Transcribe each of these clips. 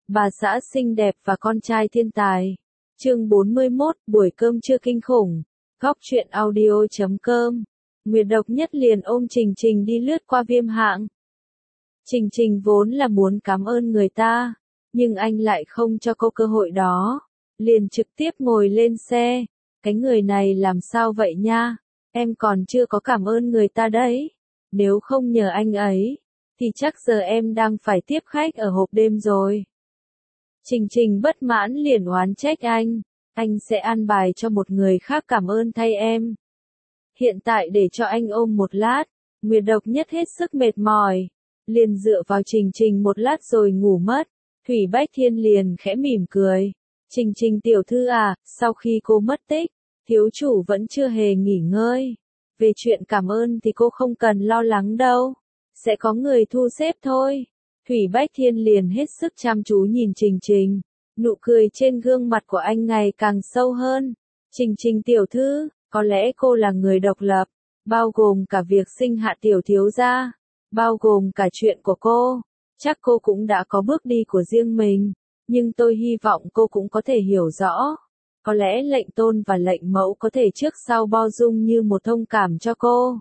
Bà xã xinh đẹp và con trai thiên tài. Chương 41, buổi cơm trưa kinh khủng. Góc truyện audio.com. Nguyệt Độc Nhất liền ôm Trình Trình đi lướt qua Viêm Hạng. Trình Trình vốn là muốn cảm ơn người ta, nhưng anh lại không cho cô cơ hội đó. Liền trực tiếp ngồi lên xe. Cái người này làm sao vậy nha? Em còn chưa có cảm ơn người ta đấy. Nếu không nhờ anh ấy, thì chắc giờ em đang phải tiếp khách ở hộp đêm rồi. Trình Trình bất mãn liền oán trách anh sẽ an bài cho một người khác cảm ơn thay em. Hiện tại để cho anh ôm một lát. Nguyệt Độc Nhất hết sức mệt mỏi, liền dựa vào Trình Trình một lát rồi ngủ mất. Thủy Bách Thiên liền khẽ mỉm cười. Trình Trình tiểu thư à, sau khi cô mất tích, thiếu chủ vẫn chưa hề nghỉ ngơi. Về chuyện cảm ơn thì cô không cần lo lắng đâu, sẽ có người thu xếp thôi. Thủy Bách Thiên liền hết sức chăm chú nhìn Trình Trình, nụ cười trên gương mặt của anh ngày càng sâu hơn. Trình Trình tiểu thư, có lẽ cô là người độc lập, bao gồm cả việc sinh hạ tiểu thiếu gia, bao gồm cả chuyện của cô. Chắc cô cũng đã có bước đi của riêng mình, nhưng tôi hy vọng cô cũng có thể hiểu rõ. Có lẽ lệnh tôn và lệnh mẫu có thể trước sau bao dung như một thông cảm cho cô.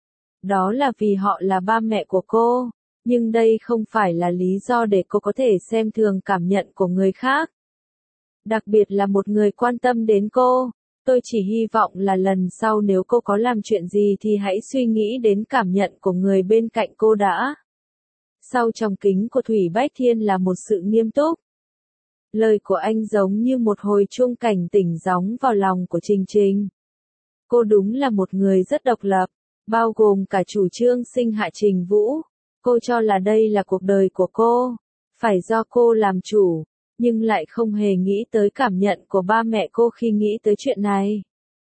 Đó là vì họ là ba mẹ của cô, nhưng đây không phải là lý do để cô có thể xem thường cảm nhận của người khác. Đặc biệt là một người quan tâm đến cô. Tôi chỉ hy vọng là lần sau nếu cô có làm chuyện gì thì hãy suy nghĩ đến cảm nhận của người bên cạnh cô đã. Sau tròng kính của Thủy Bách Thiên là một sự nghiêm túc. Lời của anh giống như một hồi chuông cảnh tỉnh gióng vào lòng của Trình Trình. Cô đúng là một người rất độc lập, bao gồm cả chủ trương sinh hạ Trình Vũ. Cô cho là đây là cuộc đời của cô, phải do cô làm chủ, nhưng lại không hề nghĩ tới cảm nhận của ba mẹ cô khi nghĩ tới chuyện này.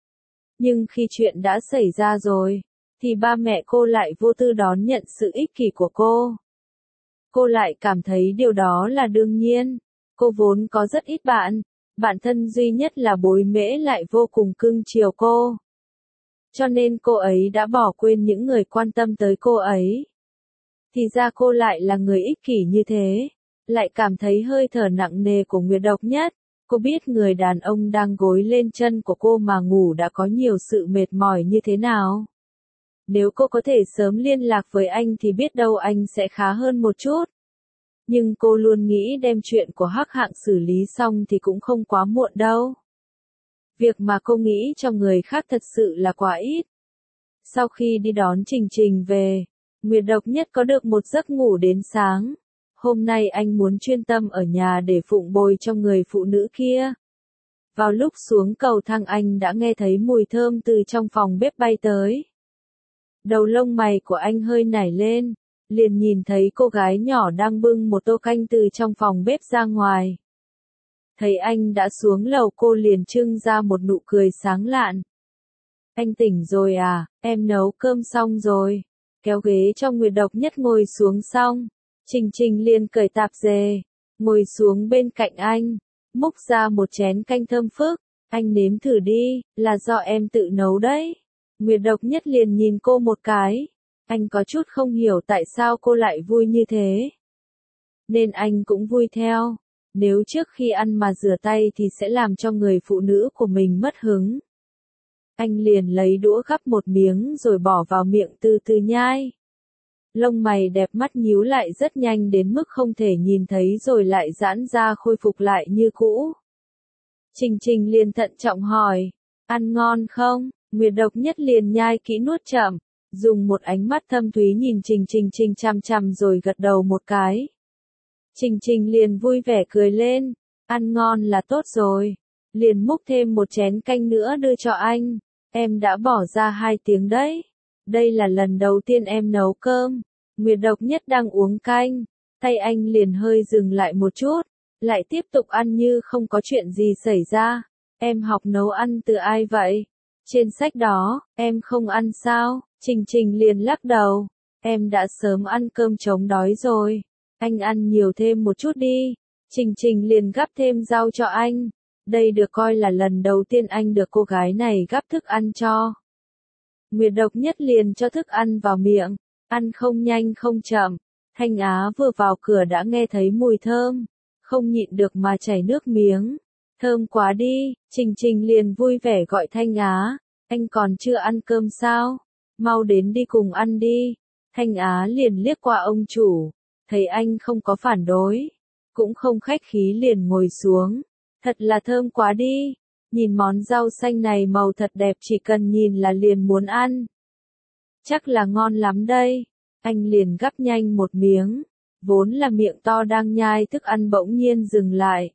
Nhưng khi chuyện đã xảy ra rồi, thì ba mẹ cô lại vô tư đón nhận sự ích kỷ của cô. Cô lại cảm thấy điều đó là đương nhiên. Cô vốn có rất ít bạn, bạn thân duy nhất là Bối Mễ lại vô cùng cưng chiều cô. Cho nên cô ấy đã bỏ quên những người quan tâm tới cô ấy. Thì ra cô lại là người ích kỷ như thế, lại cảm thấy hơi thở nặng nề của Nguyệt Độc Nhất. Cô biết người đàn ông đang gối lên chân của cô mà ngủ đã có nhiều sự mệt mỏi như thế nào. Nếu cô có thể sớm liên lạc với anh thì biết đâu anh sẽ khá hơn một chút. Nhưng cô luôn nghĩ đem chuyện của Hắc Hạng xử lý xong thì cũng không quá muộn đâu. Việc mà cô nghĩ cho người khác thật sự là quá ít. Sau khi đi đón Trình Trình về, Nguyệt Độc Nhất có được một giấc ngủ đến sáng. Hôm nay anh muốn chuyên tâm ở nhà để phụng bồi cho người phụ nữ kia. Vào lúc xuống cầu thang anh đã nghe thấy mùi thơm từ trong phòng bếp bay tới. Đầu lông mày của anh hơi nảy lên, liền nhìn thấy cô gái nhỏ đang bưng một tô canh từ trong phòng bếp ra ngoài. Thấy anh đã xuống lầu cô liền trưng ra một nụ cười sáng lạn. Anh tỉnh rồi à, em nấu cơm xong rồi. Kéo ghế cho Nguyệt Độc Nhất ngồi xuống xong, Trình Trình liền cởi tạp dề, ngồi xuống bên cạnh anh, múc ra một chén canh thơm phức. Anh nếm thử đi, là do em tự nấu đấy. Nguyệt Độc Nhất liền nhìn cô một cái. Anh có chút không hiểu tại sao cô lại vui như thế. Nên anh cũng vui theo. Nếu trước khi ăn mà rửa tay thì sẽ làm cho người phụ nữ của mình mất hứng. Anh liền lấy đũa gắp một miếng rồi bỏ vào miệng từ từ nhai. Lông mày đẹp mắt nhíu lại rất nhanh đến mức không thể nhìn thấy rồi lại giãn ra khôi phục lại như cũ. Trình Trình liền thận trọng hỏi, ăn ngon không? Nguyệt Độc Nhất liền nhai kỹ nuốt chậm, dùng một ánh mắt thâm thúy nhìn Trình Trình chằm chằm rồi gật đầu một cái. Trình Trình liền vui vẻ cười lên, ăn ngon là tốt rồi. Liền múc thêm một chén canh nữa đưa cho anh, em đã bỏ ra 2 tiếng đấy. Đây là lần đầu tiên em nấu cơm. Nguyệt Độc Nhất đang uống canh, tay anh liền hơi dừng lại một chút, lại tiếp tục ăn như không có chuyện gì xảy ra. Em học nấu ăn từ ai vậy? Trên sách đó, em không ăn sao? Trình Trình liền lắc đầu, em đã sớm ăn cơm chống đói rồi. Anh ăn nhiều thêm một chút đi. Trình Trình liền gắp thêm rau cho anh. Đây được coi là lần đầu tiên anh được cô gái này gắp thức ăn cho. Nguyệt Độc Nhất liền cho thức ăn vào miệng, ăn không nhanh không chậm. Thanh Á vừa vào cửa đã nghe thấy mùi thơm, không nhịn được mà chảy nước miếng. Thơm quá đi, Trình Trình liền vui vẻ gọi Thanh Á, anh còn chưa ăn cơm sao? Mau đến đi cùng ăn đi. Thanh Á liền liếc qua ông chủ, thấy anh không có phản đối, cũng không khách khí liền ngồi xuống. Thật là thơm quá đi, nhìn món rau xanh này màu thật đẹp, chỉ cần nhìn là liền muốn ăn. Chắc là ngon lắm đây. Anh liền gắp nhanh một miếng, vốn là miệng to đang nhai thức ăn bỗng nhiên dừng lại.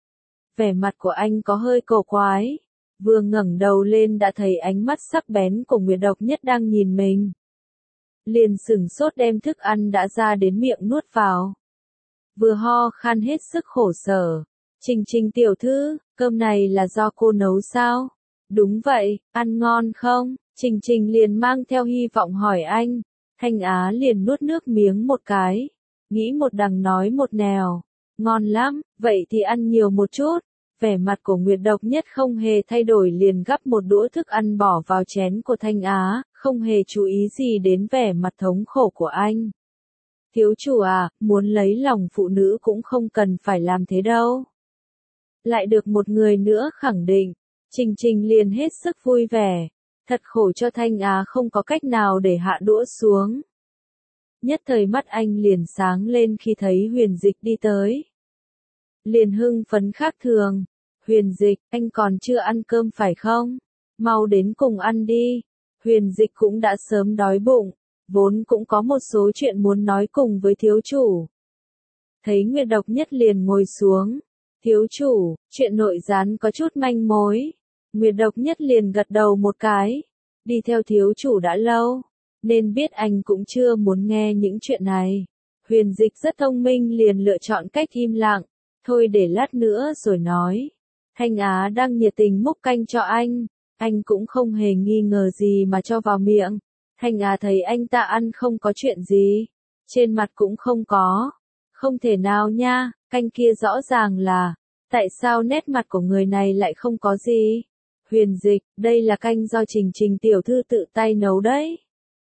Vẻ mặt của anh có hơi cổ quái, vừa ngẩng đầu lên đã thấy ánh mắt sắc bén của Nguyệt Độc Nhất đang nhìn mình. Liền sửng sốt đem thức ăn đã ra đến miệng nuốt vào. Vừa ho khan hết sức khổ sở. Trình Trình tiểu thư, cơm này là do cô nấu sao? Đúng vậy, ăn ngon không? Trình Trình liền mang theo hy vọng hỏi anh. Thanh Á liền nuốt nước miếng một cái, nghĩ một đằng nói một nẻo. Ngon lắm, vậy thì ăn nhiều một chút. Vẻ mặt của Nguyệt Độc Nhất không hề thay đổi, liền gắp một đũa thức ăn bỏ vào chén của Thanh Á, không hề chú ý gì đến vẻ mặt thống khổ của anh. Thiếu chủ à, muốn lấy lòng phụ nữ cũng không cần phải làm thế đâu. Lại được một người nữa khẳng định, Trình Trình liền hết sức vui vẻ. Thật khổ cho Thanh Á không có cách nào để hạ đũa xuống. Nhất thời mắt anh liền sáng lên khi thấy Huyền Dịch đi tới. Liền hưng phấn khác thường. Huyền Dịch, anh còn chưa ăn cơm phải không? Mau đến cùng ăn đi. Huyền Dịch cũng đã sớm đói bụng, vốn cũng có một số chuyện muốn nói cùng với thiếu chủ. Thấy Nguyệt Độc Nhất liền ngồi xuống. Thiếu chủ, chuyện nội gián có chút manh mối. Nguyệt Độc Nhất liền gật đầu một cái. Đi theo thiếu chủ đã lâu, nên biết anh cũng chưa muốn nghe những chuyện này. Huyền Dịch rất thông minh liền lựa chọn cách im lặng. Thôi để lát nữa rồi nói. Thanh Á đang nhiệt tình múc canh cho anh cũng không hề nghi ngờ gì mà cho vào miệng. Thanh Á thấy anh ta ăn không có chuyện gì, trên mặt cũng không có. Không thể nào nha, canh kia rõ ràng là, tại sao nét mặt của người này lại không có gì? Huyền Dịch, đây là canh do Trình Trình tiểu thư tự tay nấu đấy.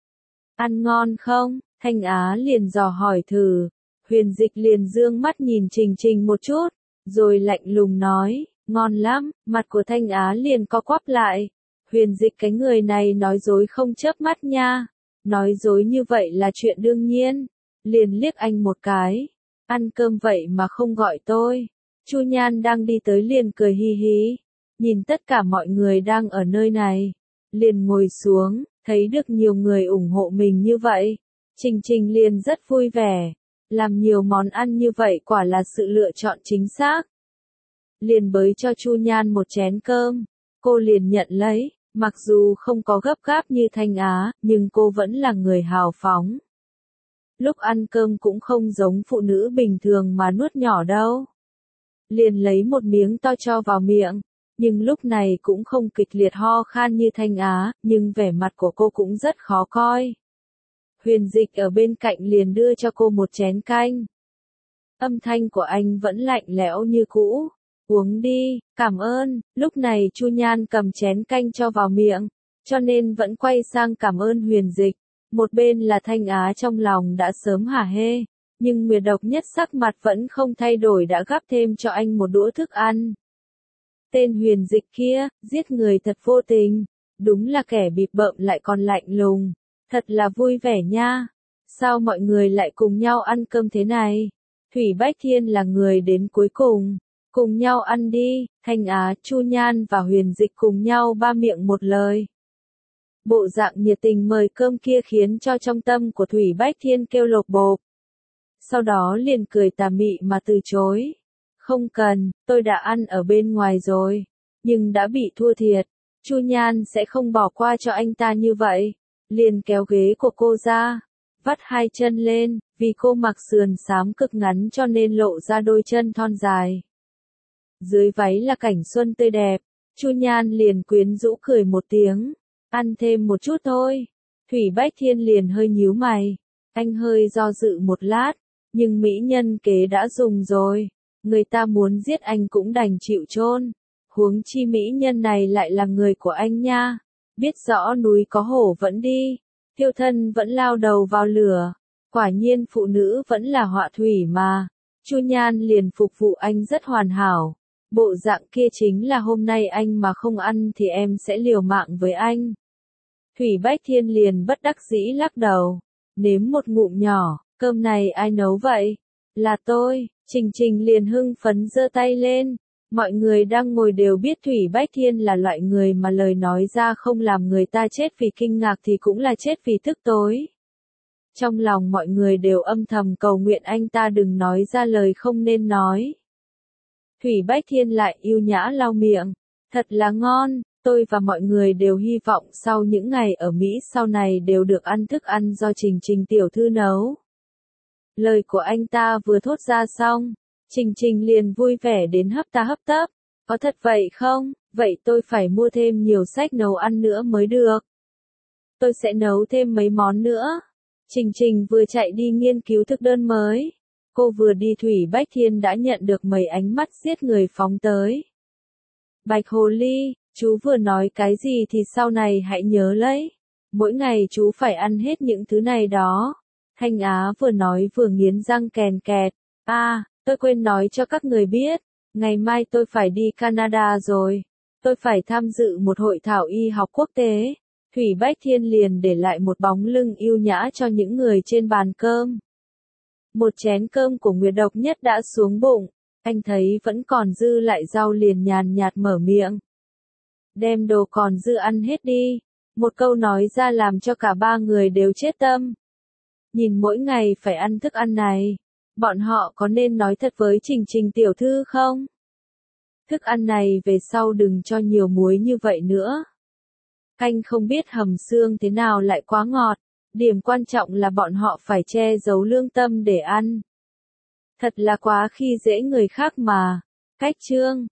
Ăn ngon không? Thanh Á liền dò hỏi thử. Huyền Dịch liền dương mắt nhìn Trình Trình một chút, rồi lạnh lùng nói, ngon lắm. Mặt của Thanh Á liền co quắp lại. Huyền Dịch, cái người này nói dối không chớp mắt nha. Nói dối như vậy là chuyện đương nhiên. Liền liếc anh một cái. Ăn cơm vậy mà không gọi tôi. Chu Nhan đang đi tới liền cười hi hi. Nhìn tất cả mọi người đang ở nơi này. Liền ngồi xuống, thấy được nhiều người ủng hộ mình như vậy. Trình Trình liền rất vui vẻ. Làm nhiều món ăn như vậy quả là sự lựa chọn chính xác. Liền bới cho Chu Nhan một chén cơm. Cô liền nhận lấy, mặc dù không có gấp gáp như Thanh Á, nhưng cô vẫn là người hào phóng. Lúc ăn cơm cũng không giống phụ nữ bình thường mà nuốt nhỏ đâu. Liền lấy một miếng to cho vào miệng, nhưng lúc này cũng không kịch liệt ho khan như Thanh Á, nhưng vẻ mặt của cô cũng rất khó coi. Huyền Dịch ở bên cạnh liền đưa cho cô một chén canh. Âm thanh của anh vẫn lạnh lẽo như cũ. Uống đi, cảm ơn. Lúc này Chu Nhan cầm chén canh cho vào miệng, cho nên vẫn quay sang cảm ơn Huyền Dịch. Một bên là Thanh Á trong lòng đã sớm hả hê, nhưng Nguyệt Độc Nhất sắc mặt vẫn không thay đổi, đã gắp thêm cho anh một đũa thức ăn. Tên Huyền Dịch kia, giết người thật vô tình, đúng là kẻ bịp bợm lại còn lạnh lùng, thật là vui vẻ nha. Sao mọi người lại cùng nhau ăn cơm thế này? Thủy Bách Thiên là người đến cuối cùng nhau ăn đi. Thanh Á, Chu Nhan và Huyền Dịch cùng nhau ba miệng một lời. Bộ dạng nhiệt tình mời cơm kia khiến cho trong tâm của Thủy Bách Thiên kêu lộp bộp. Sau đó liền cười tà mị mà từ chối. Không cần, tôi đã ăn ở bên ngoài rồi, nhưng đã bị thua thiệt. Chu Nhan sẽ không bỏ qua cho anh ta như vậy. Liền kéo ghế của cô ra, vắt hai chân lên, vì cô mặc sườn xám cực ngắn cho nên lộ ra đôi chân thon dài. Dưới váy là cảnh xuân tươi đẹp. Chu Nhan liền quyến rũ cười một tiếng. Ăn thêm một chút thôi. Thủy Bách Thiên liền hơi nhíu mày. Anh hơi do dự một lát, nhưng mỹ nhân kế đã dùng rồi. Người ta muốn giết anh cũng đành chịu chôn. Huống chi mỹ nhân này lại là người của anh nha. Biết rõ núi có hổ vẫn đi, thiêu thân vẫn lao đầu vào lửa. Quả nhiên phụ nữ vẫn là họa thủy mà. Chu Nhan liền phục vụ anh rất hoàn hảo. Bộ dạng kia chính là hôm nay anh mà không ăn thì em sẽ liều mạng với anh. Thủy Bách Thiên liền bất đắc dĩ lắc đầu. Nếm một ngụm nhỏ, cơm này ai nấu vậy? Là tôi. Trình Trình liền hưng phấn giơ tay lên. Mọi người đang ngồi đều biết Thủy Bách Thiên là loại người mà lời nói ra không làm người ta chết vì kinh ngạc thì cũng là chết vì tức tối. Trong lòng mọi người đều âm thầm cầu nguyện anh ta đừng nói ra lời không nên nói. Thủy Bách Thiên lại yêu nhã lau miệng. Thật là ngon, tôi và mọi người đều hy vọng sau những ngày ở Mỹ sau này đều được ăn thức ăn do Trình Trình tiểu thư nấu. Lời của anh ta vừa thốt ra xong, Trình Trình liền vui vẻ đến hấp ta hấp tấp. Có thật vậy không? Vậy tôi phải mua thêm nhiều sách nấu ăn nữa mới được. Tôi sẽ nấu thêm mấy món nữa. Trình Trình vừa chạy đi nghiên cứu thực đơn mới. Cô vừa đi Thủy Bách Thiên đã nhận được mấy ánh mắt giết người phóng tới. Bạch Hồ Ly, chú vừa nói cái gì thì sau này hãy nhớ lấy. Mỗi ngày chú phải ăn hết những thứ này đó. Thanh Á vừa nói vừa nghiến răng kèn kẹt. Tôi quên nói cho các người biết. Ngày mai tôi phải đi Canada rồi. Tôi phải tham dự một hội thảo y học quốc tế. Thủy Bách Thiên liền để lại một bóng lưng yêu nhã cho những người trên bàn cơm. Một chén cơm của Nguyệt Độc Nhất đã xuống bụng. Anh thấy vẫn còn dư lại rau liền nhàn nhạt mở miệng. Đem đồ còn dư ăn hết đi. Một câu nói ra làm cho cả ba người đều chết tâm. Nhìn mỗi ngày phải ăn thức ăn này. Bọn họ có nên nói thật với Trình Trình tiểu thư không? Thức ăn này về sau đừng cho nhiều muối như vậy nữa. Canh không biết hầm xương thế nào lại quá ngọt. Điểm quan trọng là bọn họ phải che giấu lương tâm để ăn. Thật là quá khi dễ người khác mà. Cách chương